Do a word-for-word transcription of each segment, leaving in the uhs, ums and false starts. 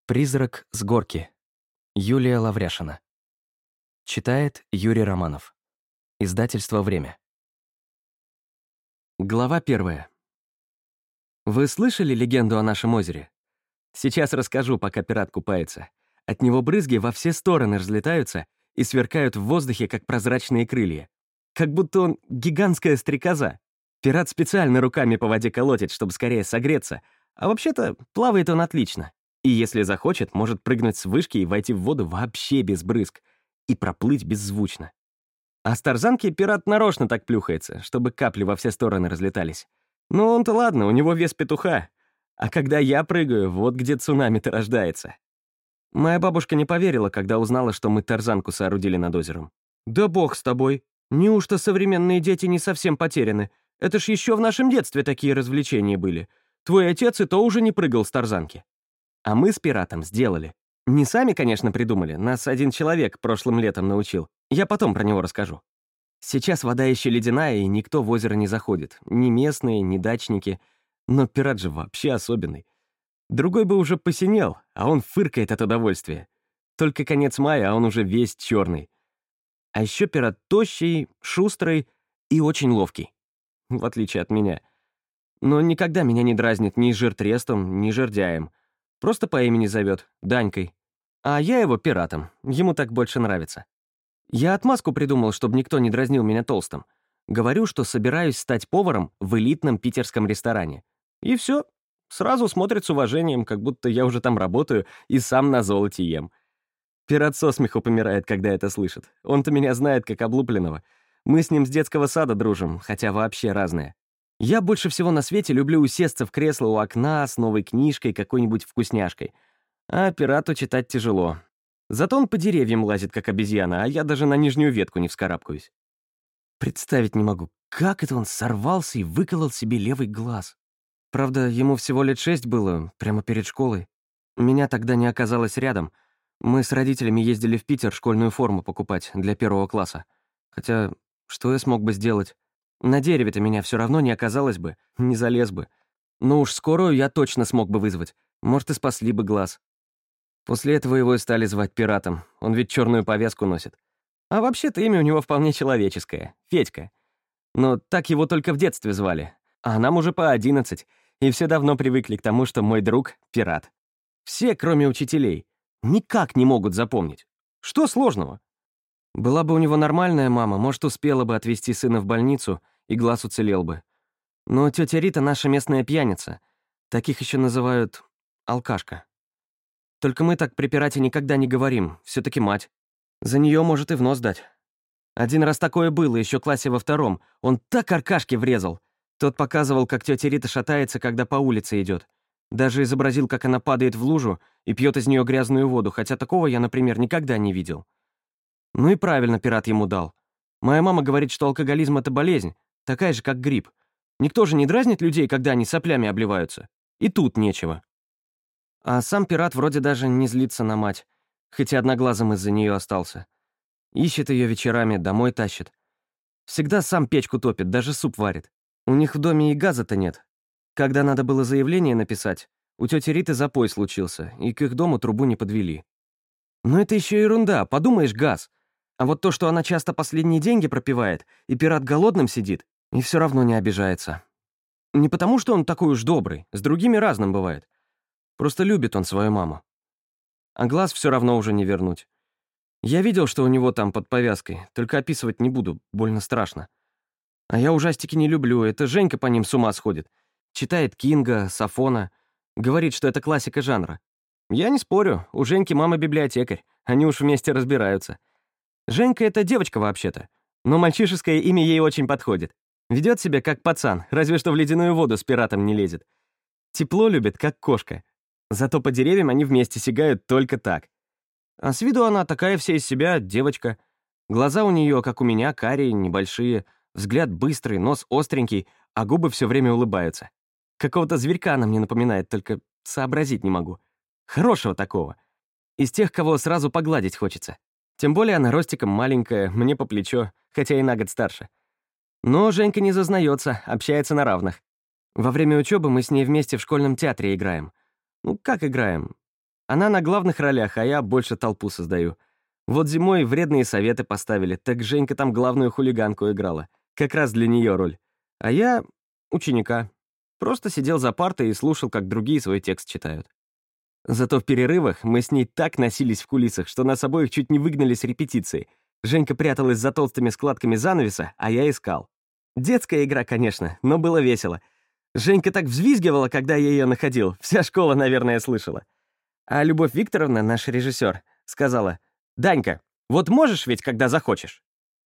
Призрак с горки. Юлия Лавряшина. Читает Юрий Романов. Издательство «Время». Глава первая. Вы слышали легенду о нашем озере? Сейчас расскажу, пока пират купается. От него брызги во все стороны разлетаются и сверкают в воздухе, как прозрачные крылья. Как будто он гигантская стрекоза. Пират специально руками по воде колотит, чтобы скорее согреться, а вообще-то плавает он отлично. И если захочет, может прыгнуть с вышки и войти в воду вообще без брызг и проплыть беззвучно. А с тарзанки пират нарочно так плюхается, чтобы капли во все стороны разлетались. Ну он-то ладно, у него вес петуха. А когда я прыгаю, вот где цунами-то рождается. Моя бабушка не поверила, когда узнала, что мы тарзанку соорудили над озером. «Да бог с тобой! Неужто современные дети не совсем потеряны? Это ж еще в нашем детстве такие развлечения были. Твой отец и то уже не прыгал с тарзанки». А мы с пиратом сделали. Не сами, конечно, придумали, нас один человек прошлым летом научил. Я потом про него расскажу. Сейчас вода еще ледяная, и никто в озеро не заходит. Ни местные, ни дачники. Но пират же вообще особенный. Другой бы уже посинел, а он фыркает от удовольствия. Только конец мая, а он уже весь черный. А еще пират тощий, шустрый и очень ловкий. В отличие от меня. Но никогда меня не дразнит ни жиртрестом, ни жердяем. Просто по имени зовет, Данькой. А я его пиратом, ему так больше нравится. Я отмазку придумал, чтобы никто не дразнил меня толстым. Говорю, что собираюсь стать поваром в элитном питерском ресторане. И все. Сразу смотрят с уважением, как будто я уже там работаю и сам на золоте ем. Пират со смеху помирает, когда это слышит. Он-то меня знает как облупленного. Мы с ним с детского сада дружим, хотя вообще разные. Я больше всего на свете люблю усесться в кресло у окна с новой книжкой, какой-нибудь вкусняшкой. А пирату читать тяжело. Зато он по деревьям лазит, как обезьяна, а я даже на нижнюю ветку не вскарабкаюсь. Представить не могу, как это он сорвался и выколол себе левый глаз. Правда, ему всего лет шесть было, прямо перед школой. Меня тогда не оказалось рядом. Мы с родителями ездили в Питер школьную форму покупать для первого класса. Хотя, что я смог бы сделать? На дереве-то меня все равно не оказалось бы, не залез бы. Но уж скорую я точно смог бы вызвать. Может, и спасли бы глаз. После этого его и стали звать пиратом. Он ведь черную повязку носит. А вообще-то имя у него вполне человеческое — Федька. Но так его только в детстве звали. А нам уже по одиннадцать, и все давно привыкли к тому, что мой друг — пират. Все, кроме учителей, никак не могут запомнить. Что сложного? Была бы у него нормальная мама, может, успела бы отвезти сына в больницу, и глаз уцелел бы. Но тетя Рита наша местная пьяница. Таких еще называют алкашка. Только мы так при пирате никогда не говорим, все-таки мать. За нее может и в нос дать. Один раз такое было, еще в классе во втором. Он так Аркашке врезал. Тот показывал, как тетя Рита шатается, когда по улице идет. Даже изобразил, как она падает в лужу и пьет из нее грязную воду, хотя такого я, например, никогда не видел. Ну и правильно пират ему дал. Моя мама говорит, что алкоголизм — это болезнь, такая же, как грипп. Никто же не дразнит людей, когда они соплями обливаются. И тут нечего. А сам пират вроде даже не злится на мать, хотя одноглазым из-за нее остался. Ищет ее вечерами, домой тащит. Всегда сам печку топит, даже суп варит. У них в доме и газа-то нет. Когда надо было заявление написать, у тети Риты запой случился, и к их дому трубу не подвели. Но это еще ерунда, подумаешь, газ. А вот то, что она часто последние деньги пропивает, и пират голодным сидит, и все равно не обижается. Не потому, что он такой уж добрый, с другими разным бывает. Просто любит он свою маму. А глаз все равно уже не вернуть. Я видел, что у него там под повязкой, только описывать не буду, больно страшно. А я ужастики не люблю, это Женька по ним с ума сходит. Читает Кинга, Сафона, говорит, что это классика жанра. Я не спорю, у Женьки мама библиотекарь, они уж вместе разбираются. Женька — это девочка вообще-то, но мальчишеское имя ей очень подходит. Ведет себя как пацан, разве что в ледяную воду с пиратом не лезет. Тепло любит, как кошка. Зато по деревьям они вместе сигают только так. А с виду она такая вся из себя девочка. Глаза у нее, как у меня, карие, небольшие, взгляд быстрый, нос остренький, а губы все время улыбаются. Какого-то зверька она мне напоминает, только сообразить не могу. Хорошего такого. Из тех, кого сразу погладить хочется. Тем более она ростиком маленькая, мне по плечо, хотя и на год старше. Но Женька не зазнается, общается на равных. Во время учебы мы с ней вместе в школьном театре играем. Ну, как играем? Она на главных ролях, а я больше толпу создаю. Вот зимой вредные советы поставили, так Женька там главную хулиганку играла. Как раз для нее роль. А я — ученика. Просто сидел за партой и слушал, как другие свой текст читают. Зато в перерывах мы с ней так носились в кулисах, что нас обоих чуть не выгнали с репетиции. Женька пряталась за толстыми складками занавеса, а я искал. Детская игра, конечно, но было весело. Женька так взвизгивала, когда я ее находил. Вся школа, наверное, слышала. А Любовь Викторовна, наш режиссер, сказала: «Данька, вот можешь ведь, когда захочешь?»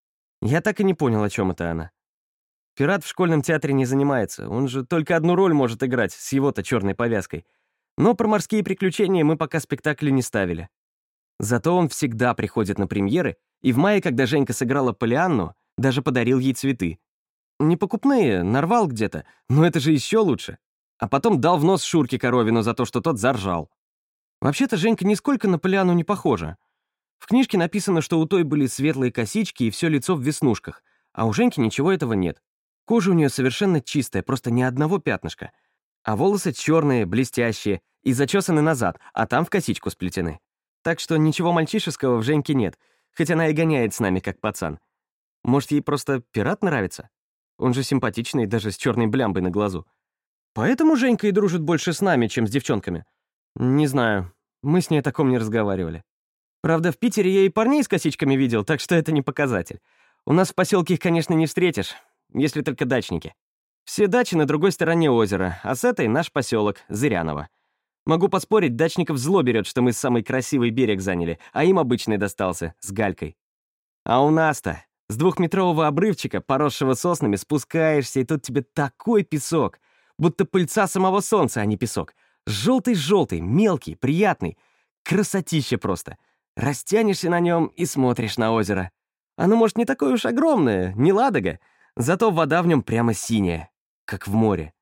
Я так и не понял, о чем это она. Пират в школьном театре не занимается, он же только одну роль может играть с его-то черной повязкой. Но про морские приключения мы пока спектакли не ставили. Зато он всегда приходит на премьеры, и в мае, когда Женька сыграла Полианну, даже подарил ей цветы. Не покупные, нарвал где-то, но это же еще лучше. А потом дал в нос Шурке Коровину за то, что тот заржал. Вообще-то Женька нисколько на Полианну не похожа. В книжке написано, что у той были светлые косички и все лицо в веснушках, а у Женьки ничего этого нет. Кожа у нее совершенно чистая, просто ни одного пятнышка. А волосы черные, блестящие и зачесаны назад, а там в косичку сплетены. Так что ничего мальчишеского в Женьке нет, хоть она и гоняет с нами, как пацан. Может, ей просто пират нравится? Он же симпатичный, даже с черной блямбой на глазу. Поэтому Женька и дружит больше с нами, чем с девчонками. Не знаю, мы с ней о таком не разговаривали. Правда, в Питере я и парней с косичками видел, так что это не показатель. У нас в поселке их, конечно, не встретишь, если только дачники. Все дачи на другой стороне озера, а с этой наш поселок, Зыряново. Могу поспорить, дачников зло берет, что мы самый красивый берег заняли, а им обычный достался, с галькой. А у нас-то с двухметрового обрывчика, поросшего соснами, спускаешься, и тут тебе такой песок, будто пыльца самого солнца, а не песок. Желтый-желтый, мелкий, приятный. Красотища просто. Растянешься на нем и смотришь на озеро. Оно, может, не такое уж огромное, не Ладога, зато вода в нем прямо синяя, как в море.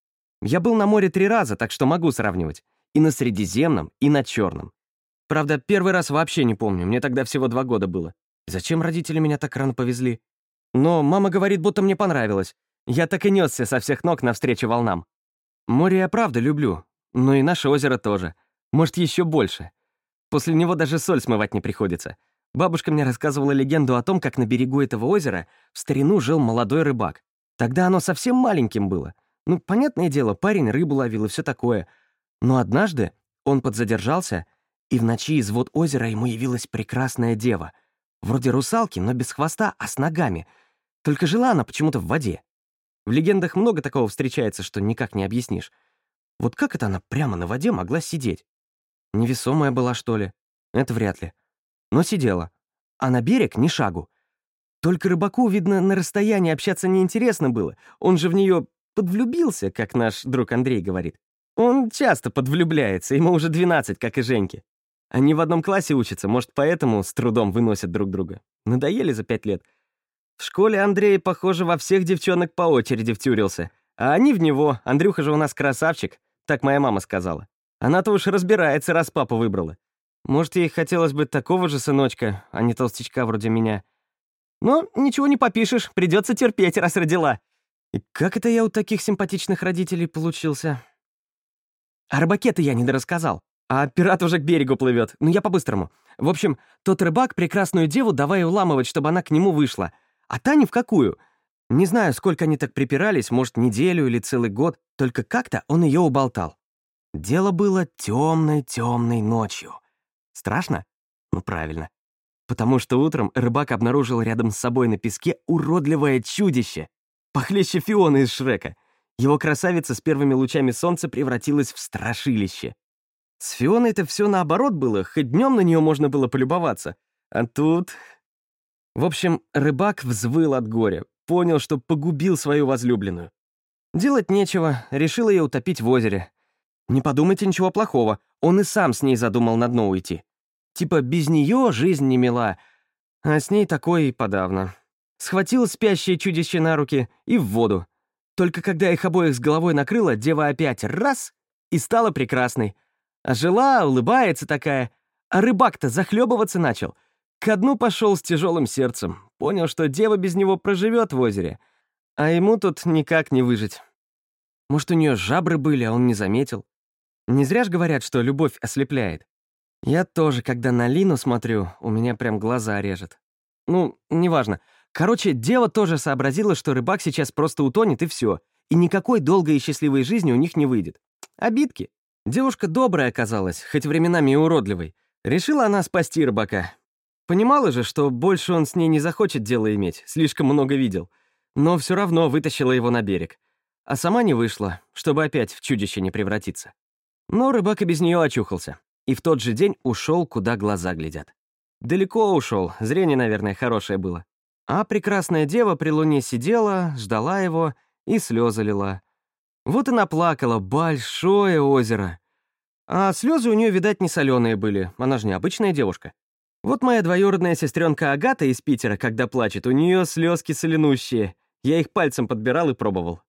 Я был на море три раза, так что могу сравнивать. И на Средиземном, и на Черном. Правда, первый раз вообще не помню, мне тогда всего два года было. Зачем родители меня так рано повезли? Но мама говорит, будто мне понравилось. Я так и несся со всех ног навстречу волнам. Море я правда люблю, но и наше озеро тоже. Может, еще больше. После него даже соль смывать не приходится. Бабушка мне рассказывала легенду о том, как на берегу этого озера в старину жил молодой рыбак. Тогда оно совсем маленьким было. Ну, понятное дело, парень рыбу ловил и все такое. Но однажды он подзадержался, и в ночи из вод озера ему явилась прекрасная дева. Вроде русалки, но без хвоста, а с ногами. Только жила она почему-то в воде. В легендах много такого встречается, что никак не объяснишь. Вот как это она прямо на воде могла сидеть? Невесомая была, что ли? Это вряд ли. Но сидела. А на берег ни шагу. Только рыбаку, видно, на расстоянии общаться неинтересно было. Он же в нее подвлюбился, как наш друг Андрей говорит. Он часто подвлюбляется, ему уже двенадцать, как и Женьке. Они в одном классе учатся, может, поэтому с трудом выносят друг друга. Надоели за пять лет. В школе Андрей, похоже, во всех девчонок по очереди втюрился. А они в него. Андрюха же у нас красавчик, так моя мама сказала. Она-то уж разбирается, раз папу выбрала. Может, ей хотелось бы такого же сыночка, а не толстячка вроде меня. Но ничего не попишешь, придется терпеть, раз родила. И как это я у таких симпатичных родителей получился? А рыбаке-то я не дорассказал. А пират уже к берегу плывет. Ну, я по-быстрому. В общем, тот рыбак прекрасную деву давай уламывать, чтобы она к нему вышла. А та ни в какую. Не знаю, сколько они так припирались, может, неделю или целый год, только как-то он ее уболтал. Дело было темной-темной ночью. Страшно? Ну, правильно. Потому что утром рыбак обнаружил рядом с собой на песке уродливое чудище, похлеще Фионы из Шрека. Его красавица с первыми лучами солнца превратилась в страшилище. С Фионой-то все наоборот было, хоть днем на нее можно было полюбоваться. А тут... В общем, рыбак взвыл от горя, понял, что погубил свою возлюбленную. Делать нечего, решил ее утопить в озере. Не подумайте ничего плохого, он и сам с ней задумал на дно уйти. Типа без нее жизнь не мила, а с ней такое и подавно. Схватил спящее чудище на руки и в воду. Только когда их обоих с головой накрыло, дева опять раз — и стала прекрасной. А жила, улыбается такая. А рыбак-то захлебываться начал. Ко дну пошел с тяжелым сердцем. Понял, что дева без него проживет в озере. А ему тут никак не выжить. Может, у нее жабры были, а он не заметил. Не зря ж говорят, что любовь ослепляет. Я тоже, когда на Лину смотрю, у меня прям глаза режет. Ну, неважно. Короче, дева тоже сообразила, что рыбак сейчас просто утонет, и все. И никакой долгой и счастливой жизни у них не выйдет. Обидки. Девушка добрая оказалась, хоть временами и уродливой. Решила она спасти рыбака. Понимала же, что больше он с ней не захочет дело иметь, слишком много видел. Но все равно вытащила его на берег. А сама не вышла, чтобы опять в чудище не превратиться. Но рыбак и без нее очухался. И в тот же день ушел, куда глаза глядят. Далеко ушел, зрение, наверное, хорошее было. А прекрасная дева при луне сидела, ждала его и слезы лила. Вот и наплакала большое озеро. А слезы у нее, видать, не соленые были, она же не обычная девушка. Вот моя двоюродная сестренка Агата из Питера, когда плачет, у нее слезки соленущие. Я их пальцем подбирал и пробовал.